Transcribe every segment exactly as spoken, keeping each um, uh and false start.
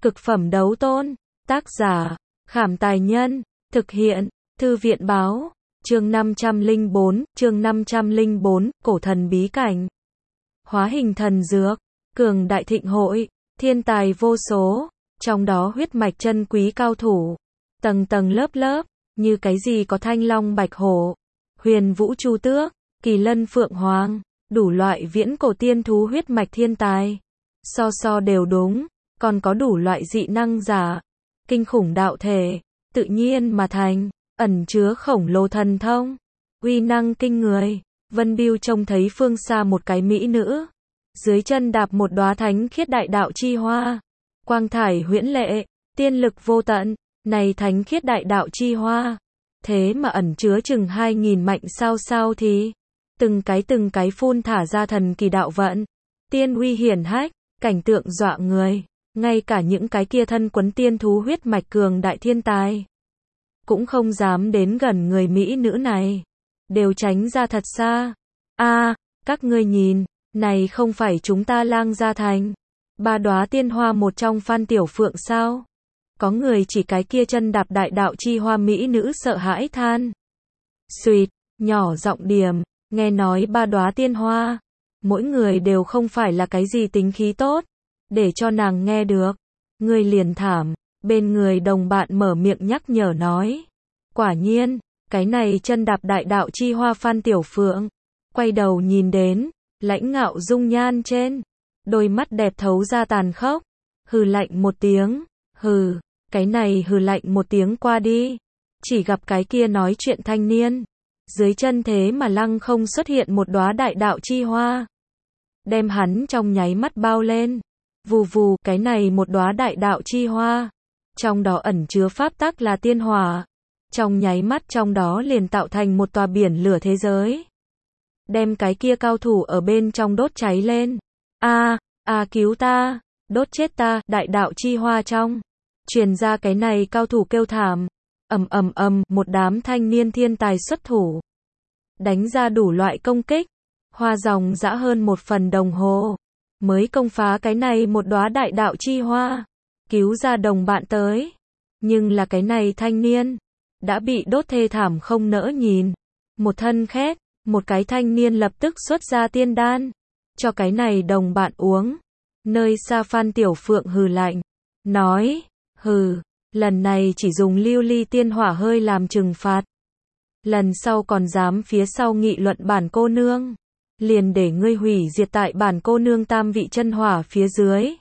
Cực phẩm đấu tôn. Tác giả, Khảm Tài Nhân. Thực hiện, Thư viện Báo. Chương năm trăm lẻ bốn, chương năm trăm lẻ bốn, Cổ thần bí cảnh. Hóa hình thần dược, cường đại thịnh hội, thiên tài vô số, trong đó huyết mạch chân quý cao thủ, tầng tầng lớp lớp, như cái gì có thanh long bạch hổ, huyền vũ chu tước, kỳ lân phượng hoàng, đủ loại viễn cổ tiên thú huyết mạch thiên tài. So so đều đúng, còn có đủ loại dị năng giả, kinh khủng đạo thể, tự nhiên mà thành, ẩn chứa khổng lồ thần thông, uy năng kinh người. Vân Bưu trông thấy phương xa một cái mỹ nữ, dưới chân đạp một đóa thánh khiết đại đạo chi hoa, quang thải huyễn lệ, tiên lực vô tận, này thánh khiết đại đạo chi hoa, thế mà ẩn chứa chừng hai nghìn mạnh sao sao thì, từng cái từng cái phun thả ra thần kỳ đạo vận, tiên uy hiển hách, cảnh tượng dọa người, ngay cả những cái kia thân quấn tiên thú huyết mạch cường đại thiên tài, cũng không dám đến gần người mỹ nữ này, đều tránh ra thật xa. A, các ngươi nhìn, này không phải chúng ta Lang Gia Thành, ba đóa tiên hoa một trong Phan Tiểu Phượng sao? Có người chỉ cái kia chân đạp đại đạo chi hoa mỹ nữ sợ hãi than. Xuyệt, nhỏ giọng điềm, nghe nói ba đóa tiên hoa, mỗi người đều không phải là cái gì tính khí tốt, để cho nàng nghe được, người liền thảm. Bên người đồng bạn mở miệng nhắc nhở nói, quả nhiên, cái này chân đạp đại đạo chi hoa Phan Tiểu Phượng, quay đầu nhìn đến, lãnh ngạo dung nhan trên, đôi mắt đẹp thấu ra tàn khốc, hừ lạnh một tiếng, hừ, cái này hừ lạnh một tiếng qua đi, chỉ gặp cái kia nói chuyện thanh niên, dưới chân thế mà lăng không xuất hiện một đóa đại đạo chi hoa, đem hắn trong nháy mắt bao lên, vù vù, cái này một đóa đại đạo chi hoa, trong đó ẩn chứa pháp tắc là tiên hỏa, trong nháy mắt trong đó liền tạo thành một tòa biển lửa thế giới, đem cái kia cao thủ ở bên trong đốt cháy lên. A, a cứu ta, đốt chết ta, đại đạo chi hoa trong, truyền ra cái này cao thủ kêu thảm, ầm ầm ầm, một đám thanh niên thiên tài xuất thủ, đánh ra đủ loại công kích, hoa dòng dã hơn một phần đồng hồ, mới công phá cái này một đóa đại đạo chi hoa, cứu ra đồng bạn tới, nhưng là cái này thanh niên, đã bị đốt thê thảm không nỡ nhìn, một thân khét, một cái thanh niên lập tức xuất ra tiên đan, cho cái này đồng bạn uống, nơi xa Phan Tiểu Phượng hừ lạnh, nói, hừ, lần này chỉ dùng lưu ly tiên hỏa hơi làm trừng phạt, lần sau còn dám phía sau nghị luận bản cô nương, liền để ngươi hủy diệt tại bản cô nương tam vị chân hỏa phía dưới.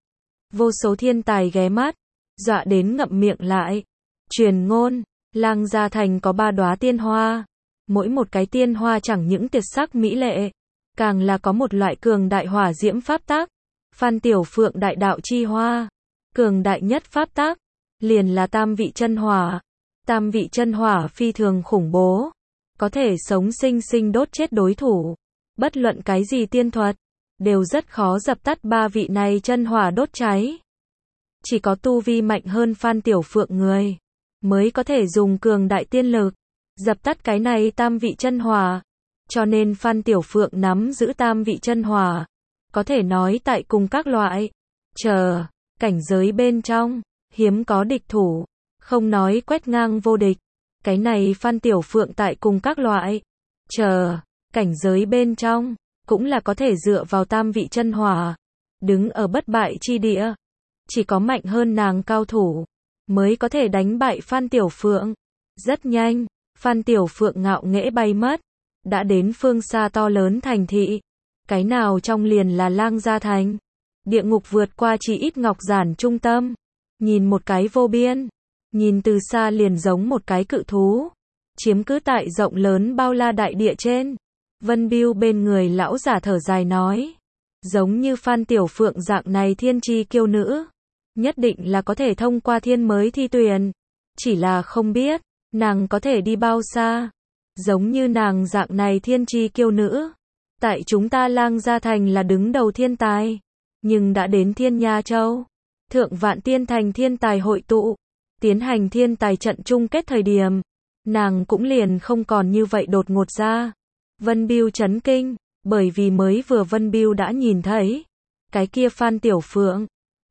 Vô số thiên tài ghé mắt, dọa đến ngậm miệng lại. Truyền ngôn, Lang Gia Thành có ba đóa tiên hoa, mỗi một cái tiên hoa chẳng những tuyệt sắc mỹ lệ, càng là có một loại cường đại hỏa diễm pháp tắc. Phan Tiểu Phượng đại đạo chi hoa, cường đại nhất pháp tắc, liền là tam vị chân hỏa. Tam vị chân hỏa phi thường khủng bố, có thể sống sinh sinh đốt chết đối thủ. Bất luận cái gì tiên thuật, đều rất khó dập tắt ba vị này chân hỏa đốt cháy. Chỉ có tu vi mạnh hơn Phan Tiểu Phượng người, mới có thể dùng cường đại tiên lực, dập tắt cái này tam vị chân hỏa. Cho nên Phan Tiểu Phượng nắm giữ tam vị chân hỏa, có thể nói tại cùng các loại, chờ, cảnh giới bên trong, hiếm có địch thủ, không nói quét ngang vô địch. Cái này Phan Tiểu Phượng tại cùng các loại, chờ, cảnh giới bên trong, cũng là có thể dựa vào tam vị chân hỏa, đứng ở bất bại chi địa. Chỉ có mạnh hơn nàng cao thủ, mới có thể đánh bại Phan Tiểu Phượng. Rất nhanh, Phan Tiểu Phượng ngạo nghễ bay mất, đã đến phương xa to lớn thành thị. Cái nào trong liền là Lang Gia Thành. Địa ngục vượt qua chỉ ít ngọc giản trung tâm. Nhìn một cái vô biên, nhìn từ xa liền giống một cái cự thú, chiếm cứ tại rộng lớn bao la đại địa trên. Vân Bưu bên người lão giả thở dài nói, giống như Phan Tiểu Phượng dạng này thiên chi kiêu nữ, nhất định là có thể thông qua thiên mới thi tuyển, chỉ là không biết, nàng có thể đi bao xa. Giống như nàng dạng này thiên chi kiêu nữ, tại chúng ta Lang Gia Thành là đứng đầu thiên tài, nhưng đã đến Thiên Nha Châu, Thượng Vạn Tiên Thành thiên tài hội tụ, tiến hành thiên tài trận chung kết thời điểm, nàng cũng liền không còn như vậy đột ngột ra. Vân Bưu chấn kinh, bởi vì mới vừa Vân Bưu đã nhìn thấy, cái kia Phan Tiểu Phượng,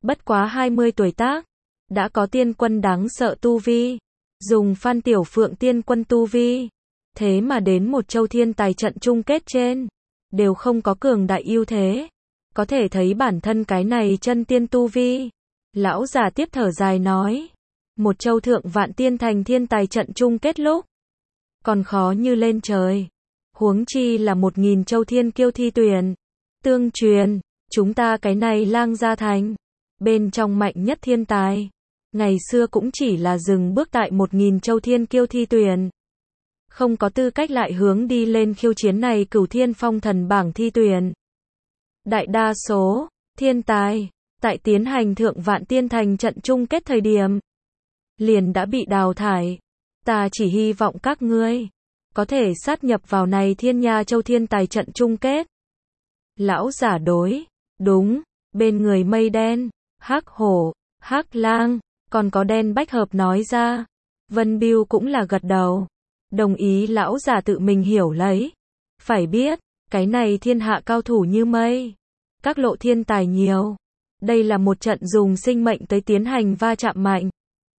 bất quá hai mươi tuổi tác, đã có tiên quân đáng sợ tu vi, dùng Phan Tiểu Phượng tiên quân tu vi, thế mà đến một châu thiên tài trận chung kết trên, đều không có cường đại ưu thế, có thể thấy bản thân cái này chân tiên tu vi. Lão già tiếp thở dài nói, một châu thượng vạn tiên thành thiên tài trận chung kết lúc, còn khó như lên trời, huống chi là một nghìn châu thiên kiêu thi tuyển. Tương truyền, chúng ta cái này Lang Gia thành, bên trong mạnh nhất thiên tài, ngày xưa cũng chỉ là dừng bước tại một nghìn châu thiên kiêu thi tuyển, không có tư cách lại hướng đi lên khiêu chiến này Cửu Thiên Phong Thần bảng thi tuyển. Đại đa số thiên tài tại tiến hành thượng vạn tiên thành trận chung kết thời điểm, liền đã bị đào thải. Ta chỉ hy vọng các ngươi có thể sát nhập vào này Thiên Nha Châu thiên tài trận chung kết. Lão giả đối, đúng, bên người mây đen, hắc hổ, hắc lang, còn có đen bách hợp nói ra. Vân Biêu cũng là gật đầu, đồng ý lão giả tự mình hiểu lấy. Phải biết, cái này thiên hạ cao thủ như mây, các lộ thiên tài nhiều. Đây là một trận dùng sinh mệnh tới tiến hành va chạm mạnh.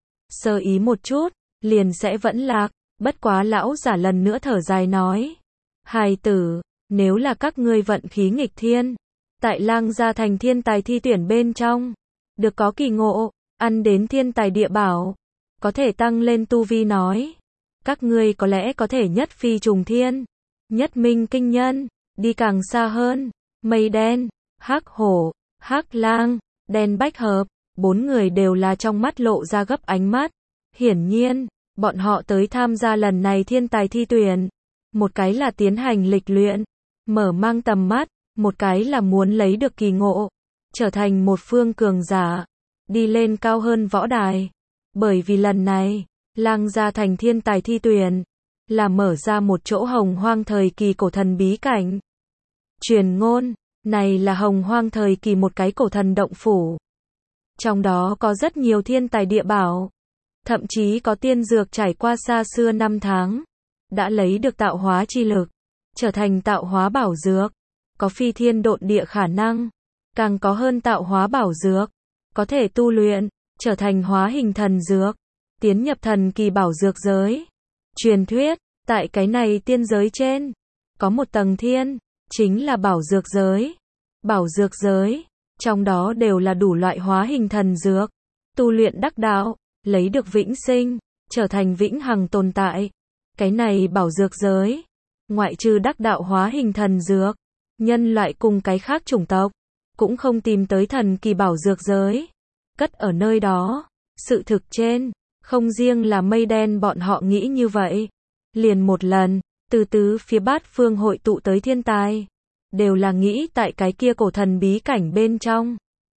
Sơ ý một chút, liền sẽ vẫn lạc. Bất quá lão giả lần nữa thở dài nói, hài tử, nếu là các ngươi vận khí nghịch thiên, tại Lang Gia thành thiên tài thi tuyển bên trong, được có kỳ ngộ, ăn đến thiên tài địa bảo, có thể tăng lên tu vi nói, các ngươi có lẽ có thể nhất phi trùng thiên, nhất minh kinh nhân, đi càng xa hơn. Mây đen, hắc hổ, hắc lang, đen bách hợp, bốn người đều là trong mắt lộ ra gấp ánh mắt. Hiển nhiên, bọn họ tới tham gia lần này thiên tài thi tuyển, một cái là tiến hành lịch luyện, mở mang tầm mắt, một cái là muốn lấy được kỳ ngộ, trở thành một phương cường giả, đi lên cao hơn võ đài. Bởi vì lần này, Lang Gia thành thiên tài thi tuyển, là mở ra một chỗ hồng hoang thời kỳ cổ thần bí cảnh. Truyền ngôn, này là hồng hoang thời kỳ một cái cổ thần động phủ. Trong đó có rất nhiều thiên tài địa bảo, thậm chí có tiên dược trải qua xa xưa năm tháng, đã lấy được tạo hóa chi lực, trở thành tạo hóa bảo dược, có phi thiên độn địa khả năng, càng có hơn tạo hóa bảo dược, có thể tu luyện, trở thành hóa hình thần dược, tiến nhập thần kỳ bảo dược giới. Truyền thuyết, tại cái này tiên giới trên, có một tầng thiên, chính là bảo dược giới. Bảo dược giới, trong đó đều là đủ loại hóa hình thần dược, tu luyện đắc đạo, lấy được vĩnh sinh, trở thành vĩnh hằng tồn tại. Cái này bảo dược giới, ngoại trừ đắc đạo hóa hình thần dược, nhân loại cùng cái khác chủng tộc, cũng không tìm tới thần kỳ bảo dược giới, cất ở nơi đó. Sự thực trên, không riêng là mây đen bọn họ nghĩ như vậy, liền một lần, từ tứ phía bát phương hội tụ tới thiên tài, đều là nghĩ tại cái kia cổ thần bí cảnh bên trong,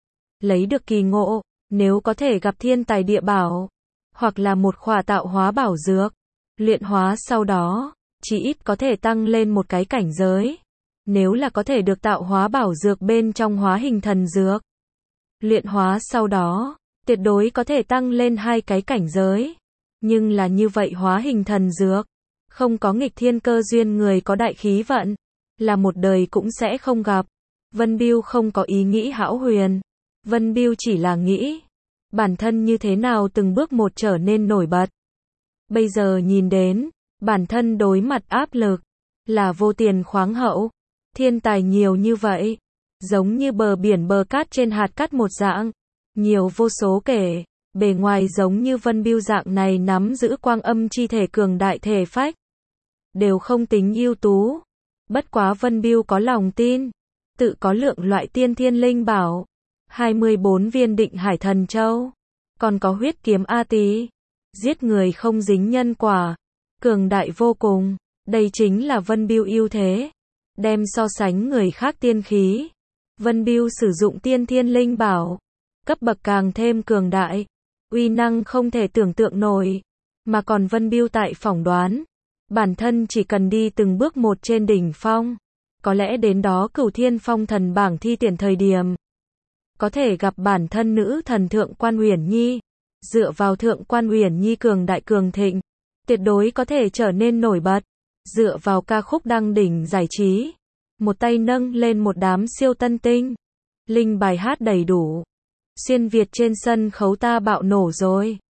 lấy được kỳ ngộ, nếu có thể gặp thiên tài địa bảo, hoặc là một khỏa tạo hóa bảo dược, luyện hóa sau đó, chỉ ít có thể tăng lên một cái cảnh giới. Nếu là có thể được tạo hóa bảo dược bên trong hóa hình thần dược, luyện hóa sau đó, tuyệt đối có thể tăng lên hai cái cảnh giới. Nhưng là như vậy hóa hình thần dược, không có nghịch thiên cơ duyên người có đại khí vận, là một đời cũng sẽ không gặp. Vân Biêu không có ý nghĩ hão huyền. Vân Biêu chỉ là nghĩ, bản thân như thế nào từng bước một trở nên nổi bật. Bây giờ nhìn đến, bản thân đối mặt áp lực, là vô tiền khoáng hậu, thiên tài nhiều như vậy, giống như bờ biển bờ cát trên hạt cát một dạng, nhiều vô số kể, bề ngoài giống như Vân Biêu dạng này nắm giữ quang âm chi thể cường đại thể phách, đều không tính ưu tú. Bất quá Vân Biêu có lòng tin, tự có lượng loại tiên thiên linh bảo, hai mươi bốn viên định hải thần châu, còn có huyết kiếm A Tý, giết người không dính nhân quả, cường đại vô cùng. Đây chính là Vân Biêu ưu thế, đem so sánh người khác tiên khí. Vân Biêu sử dụng tiên thiên linh bảo, cấp bậc càng thêm cường đại, uy năng không thể tưởng tượng nổi, mà còn Vân Biêu tại phỏng đoán, bản thân chỉ cần đi từng bước một trên đỉnh phong, có lẽ đến đó Cửu Thiên Phong Thần bảng thi tuyển thời điểm, có thể gặp bản thân nữ thần Thượng Quan Uyển Nhi, dựa vào Thượng Quan Uyển Nhi cường đại cường thịnh, tuyệt đối có thể trở nên nổi bật, dựa vào ca khúc đăng đỉnh giải trí, một tay nâng lên một đám siêu tân tinh, linh bài hát đầy đủ, Xuyên Việt trên sân khấu ta bạo nổ rồi.